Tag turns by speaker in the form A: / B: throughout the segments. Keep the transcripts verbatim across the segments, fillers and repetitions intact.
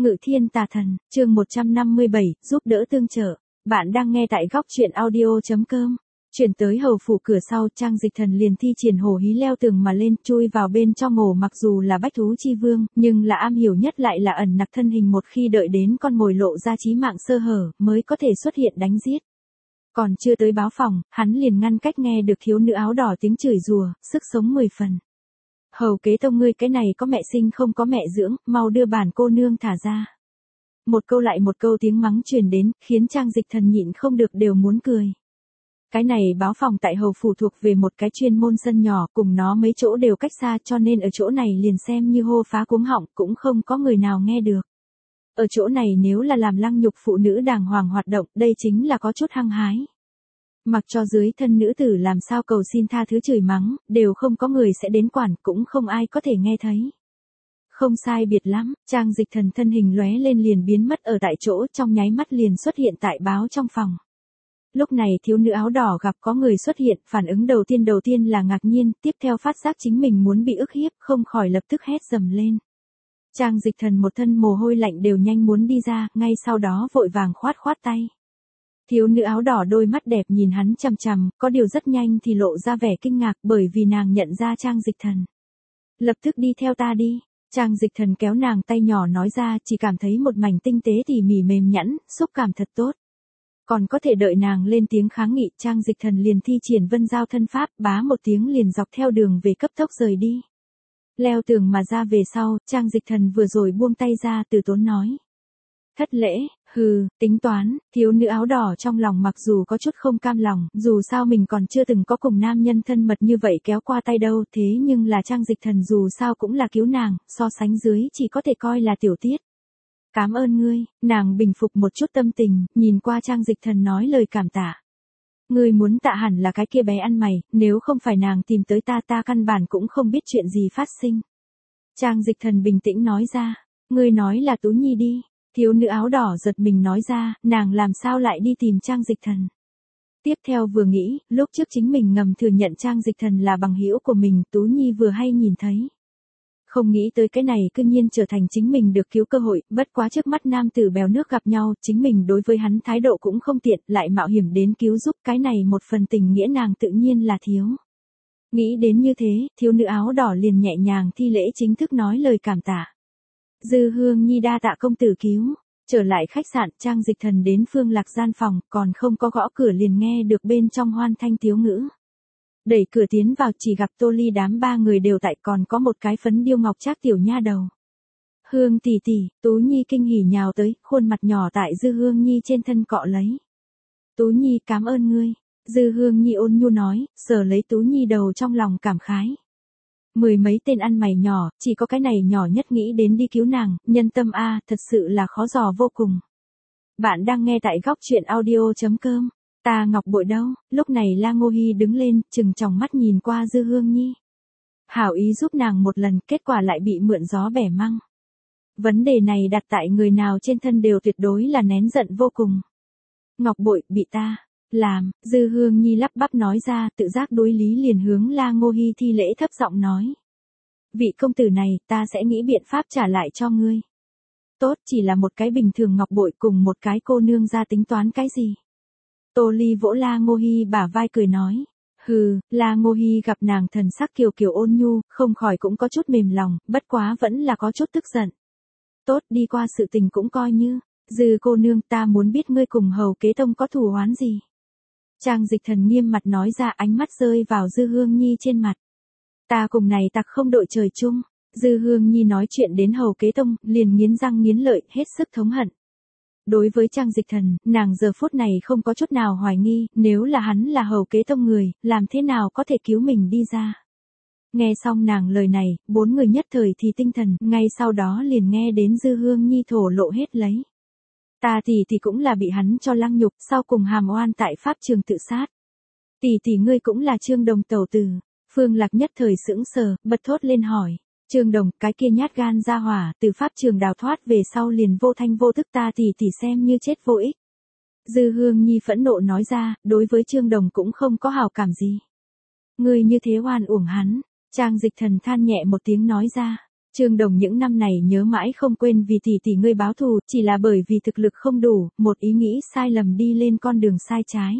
A: Ngự thiên tà thần, chương một trăm năm mươi bảy, giúp đỡ tương trợ. Bạn đang nghe tại góc truyện audio.com. Chuyển tới hầu phủ cửa sau, Trang Dịch Thần liền thi triển hổ hí leo tường mà lên, chui vào bên trong ổ. Mặc dù là bách thú chi vương, nhưng là am hiểu nhất lại là ẩn nặc thân hình, một khi đợi đến con mồi lộ ra chí mạng sơ hở, mới có thể xuất hiện đánh giết. Còn chưa tới báo phòng, hắn liền ngăn cách nghe được thiếu nữ áo đỏ tiếng chửi rủa, sức sống mười phần. Hầu kế tông, ngươi cái này có mẹ sinh không có mẹ dưỡng, mau đưa bản cô nương thả ra. Một câu lại một câu tiếng mắng truyền đến, khiến Trang Dịch Thần nhịn không được đều muốn cười. Cái này báo phòng tại hầu phủ thuộc về một cái chuyên môn sân nhỏ, cùng nó mấy chỗ đều cách xa, cho nên ở chỗ này liền xem như hô phá cuống họng, cũng không có người nào nghe được. Ở chỗ này nếu là làm lăng nhục phụ nữ đàng hoàng hoạt động, đây chính là có chút hăng hái. Mặc cho dưới thân nữ tử làm sao cầu xin tha thứ chửi mắng, đều không có người sẽ đến quản, cũng không ai có thể nghe thấy. Không sai biệt lắm, Trang Dịch Thần thân hình lóe lên liền biến mất ở tại chỗ, trong nháy mắt liền xuất hiện tại báo trong phòng. Lúc này thiếu nữ áo đỏ gặp có người xuất hiện, phản ứng đầu tiên đầu tiên là ngạc nhiên, tiếp theo phát giác chính mình muốn bị ức hiếp, không khỏi lập tức hét dầm lên. Trang Dịch Thần một thân mồ hôi lạnh đều nhanh muốn đi ra, ngay sau đó vội vàng khoát khoát tay. Thiếu nữ áo đỏ đôi mắt đẹp nhìn hắn chằm chằm, có điều rất nhanh thì lộ ra vẻ kinh ngạc, bởi vì nàng nhận ra Trang Dịch Thần. Lập tức đi theo ta đi. Trang Dịch Thần kéo nàng tay nhỏ nói ra, chỉ cảm thấy một mảnh tinh tế tỉ mỉ mềm nhẵn, xúc cảm thật tốt. Còn có thể đợi nàng lên tiếng kháng nghị, Trang Dịch Thần liền thi triển vân giao thân pháp, bá một tiếng liền dọc theo đường về cấp tốc rời đi. Leo tường mà ra về sau, Trang Dịch Thần vừa rồi buông tay ra, từ tốn nói. Thất lễ, hừ, tính toán. Thiếu nữ áo đỏ trong lòng mặc dù có chút không cam lòng, dù sao mình còn chưa từng có cùng nam nhân thân mật như vậy kéo qua tay đâu, thế nhưng là Trang Dịch Thần dù sao cũng là cứu nàng, so sánh dưới chỉ có thể coi là tiểu tiết. Cảm ơn ngươi. Nàng bình phục một chút tâm tình, nhìn qua Trang Dịch Thần nói lời cảm tạ. Ngươi muốn tạ hẳn là cái kia bé ăn mày, nếu không phải nàng tìm tới ta ta căn bản cũng không biết chuyện gì phát sinh. Trang Dịch Thần bình tĩnh nói ra, ngươi nói là Tú Nhi đi. Thiếu nữ áo đỏ giật mình nói ra, nàng làm sao lại đi tìm Trang Dịch Thần. Tiếp theo vừa nghĩ, lúc trước chính mình ngầm thừa nhận Trang Dịch Thần là bằng hữu của mình, Tú Nhi vừa hay nhìn thấy. Không nghĩ tới cái này cư nhiên trở thành chính mình được cứu cơ hội, bất quá trước mắt nam tử bèo nước gặp nhau, chính mình đối với hắn thái độ cũng không tiện, lại mạo hiểm đến cứu giúp, cái này một phần tình nghĩa nàng tự nhiên là thiếu. Nghĩ đến như thế, thiếu nữ áo đỏ liền nhẹ nhàng thi lễ chính thức nói lời cảm tạ. Dư Hương Nhi đa tạ công tử cứu. Trở lại khách sạn, Trang Dịch Thần đến Phương Lạc gian phòng, còn không có gõ cửa liền nghe được bên trong hoan thanh tiếu ngữ. Đẩy cửa tiến vào chỉ gặp Tô Ly đám ba người đều tại, còn có một cái phấn điêu ngọc trác tiểu nha đầu. Hương tỷ tỷ, Tú Nhi kinh hỉ nhào tới, khuôn mặt nhỏ tại Dư Hương Nhi trên thân cọ lấy. Tú Nhi cảm ơn ngươi. Dư Hương Nhi ôn nhu nói, sờ lấy Tú Nhi đầu trong lòng cảm khái. Mười mấy tên ăn mày nhỏ, chỉ có cái này nhỏ nhất nghĩ đến đi cứu nàng, nhân tâm a, thật sự là khó dò vô cùng. Bạn đang nghe tại góc truyện audio.com. Ta Ngọc Bội đâu? Lúc này La Ngô Hi đứng lên, trừng tròng mắt nhìn qua Dư Hương Nhi. Hảo ý giúp nàng một lần, kết quả lại bị mượn gió bẻ măng. Vấn đề này đặt tại người nào trên thân đều tuyệt đối là nén giận vô cùng. Ngọc Bội, bị ta làm. Dư Hương Nhi lắp bắp nói ra, tự giác đối lý liền hướng La Ngô Hi thi lễ thấp giọng nói. Vị công tử này, ta sẽ nghĩ biện pháp trả lại cho ngươi. Tốt, chỉ là một cái bình thường Ngọc Bội cùng một cái cô nương ra tính toán cái gì. Tô Ly vỗ La Ngô Hi bả vai cười nói. Hừ, La Ngô Hi gặp nàng thần sắc kiều kiều ôn nhu, không khỏi cũng có chút mềm lòng, bất quá vẫn là có chút tức giận. Tốt, đi qua sự tình cũng coi như. Dư cô nương, ta muốn biết ngươi cùng hầu kế tông có thù oán gì. Trang Dịch Thần nghiêm mặt nói ra, ánh mắt rơi vào Dư Hương Nhi trên mặt. Ta cùng này tặc không đội trời chung. Dư Hương Nhi nói chuyện đến hầu kế tông, liền nghiến răng nghiến lợi, hết sức thống hận. Đối với Trang Dịch Thần, nàng giờ phút này không có chút nào hoài nghi, nếu là hắn là hầu kế tông người, làm thế nào có thể cứu mình đi ra. Nghe xong nàng lời này, bốn người nhất thời thì tinh thần, ngay sau đó liền nghe đến Dư Hương Nhi thổ lộ hết lấy. Ta tỷ tỷ cũng là bị hắn cho lăng nhục, sau cùng hàm oan tại pháp trường tự sát. Tỷ tỷ ngươi cũng là Trương Đồng tẩu tử. Phương Lạc nhất thời sững sờ, bật thốt lên hỏi. Trương Đồng, cái kia nhát gan ra hỏa, từ pháp trường đào thoát về sau liền vô thanh vô tức, ta tỷ tỷ xem như chết vô ích. Dư Hương Nhi phẫn nộ nói ra, đối với Trương Đồng cũng không có hảo cảm gì. Ngươi như thế oan uổng hắn. Trang Dịch Thần than nhẹ một tiếng nói ra. Trương Đồng những năm này nhớ mãi không quên vì tỷ tỷ ngươi báo thù, chỉ là bởi vì thực lực không đủ, một ý nghĩ sai lầm đi lên con đường sai trái.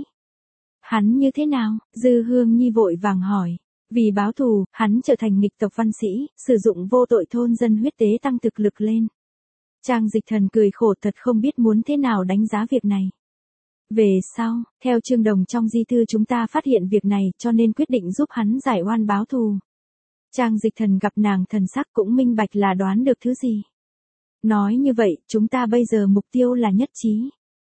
A: Hắn như thế nào? Dư Hương Nhi vội vàng hỏi. Vì báo thù, hắn trở thành nghịch tộc văn sĩ, sử dụng vô tội thôn dân huyết tế tăng thực lực lên. Trang Dịch Thần cười khổ thật không biết muốn thế nào đánh giá việc này. Về sau, theo Trương Đồng trong di thư chúng ta phát hiện việc này cho nên quyết định giúp hắn giải oan báo thù. Trang Dịch Thần gặp nàng thần sắc cũng minh bạch là đoán được thứ gì. Nói như vậy, chúng ta bây giờ mục tiêu là nhất trí.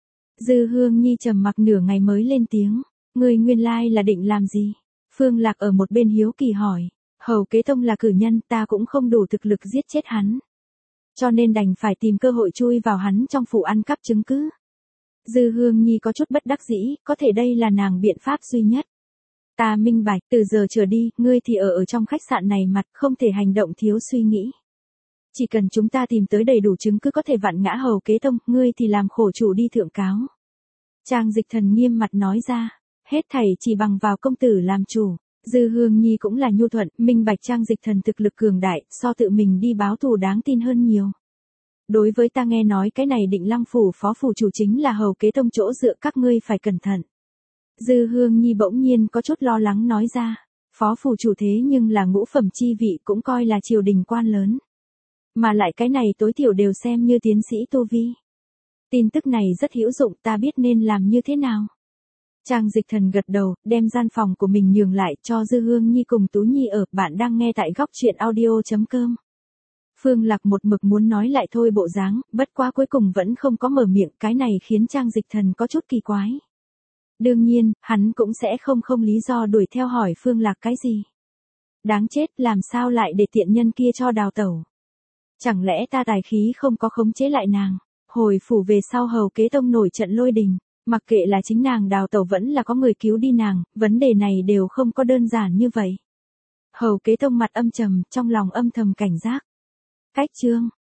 A: Dư Hương Nhi trầm mặc nửa ngày mới lên tiếng. Ngươi nguyên lai là định làm gì? Phương Lạc ở một bên hiếu kỳ hỏi. Hầu Kế Tông là cử nhân, ta cũng không đủ thực lực giết chết hắn. Cho nên đành phải tìm cơ hội chui vào hắn trong phủ ăn cắp chứng cứ. Dư Hương Nhi có chút bất đắc dĩ, có thể đây là nàng biện pháp duy nhất. Ta minh bạch, từ giờ trở đi, ngươi thì ở ở trong khách sạn này mặt, không thể hành động thiếu suy nghĩ. Chỉ cần chúng ta tìm tới đầy đủ chứng cứ có thể vặn ngã Hầu Kế Tông, ngươi thì làm khổ chủ đi thượng cáo. Trang Dịch Thần nghiêm mặt nói ra, hết thảy chỉ bằng vào công tử làm chủ. Dư Hương Nhi cũng là nhu thuận, minh bạch Trang Dịch Thần thực lực cường đại, so tự mình đi báo thù đáng tin hơn nhiều. Đối với ta nghe nói cái này Định Lăng phủ phó phủ chủ chính là Hầu Kế Tông chỗ dựa, các ngươi phải cẩn thận. Dư Hương Nhi bỗng nhiên có chút lo lắng nói ra, phó phủ chủ thế nhưng là ngũ phẩm chi vị, cũng coi là triều đình quan lớn. Mà lại cái này tối thiểu đều xem như tiến sĩ tu vi. Tin tức này rất hữu dụng, ta biết nên làm như thế nào. Trang Dịch Thần gật đầu, đem gian phòng của mình nhường lại cho Dư Hương Nhi cùng Tú Nhi ở. Bạn đang nghe tại góc truyện audio chấm com. Phương Lạc một mực muốn nói lại thôi bộ dáng, bất quá cuối cùng vẫn không có mở miệng, cái này khiến Trang Dịch Thần có chút kỳ quái. Đương nhiên, hắn cũng sẽ không không lý do đuổi theo hỏi Phương Lạc cái gì. Đáng chết, làm sao lại để tiện nhân kia cho đào tẩu. Chẳng lẽ ta tài khí không có khống chế lại nàng. Hồi phủ về sau Hầu Kế Tông nổi trận lôi đình, mặc kệ là chính nàng đào tẩu vẫn là có người cứu đi nàng, vấn đề này đều không có đơn giản như vậy. Hầu Kế Tông mặt âm trầm, trong lòng âm thầm cảnh giác. Cách chương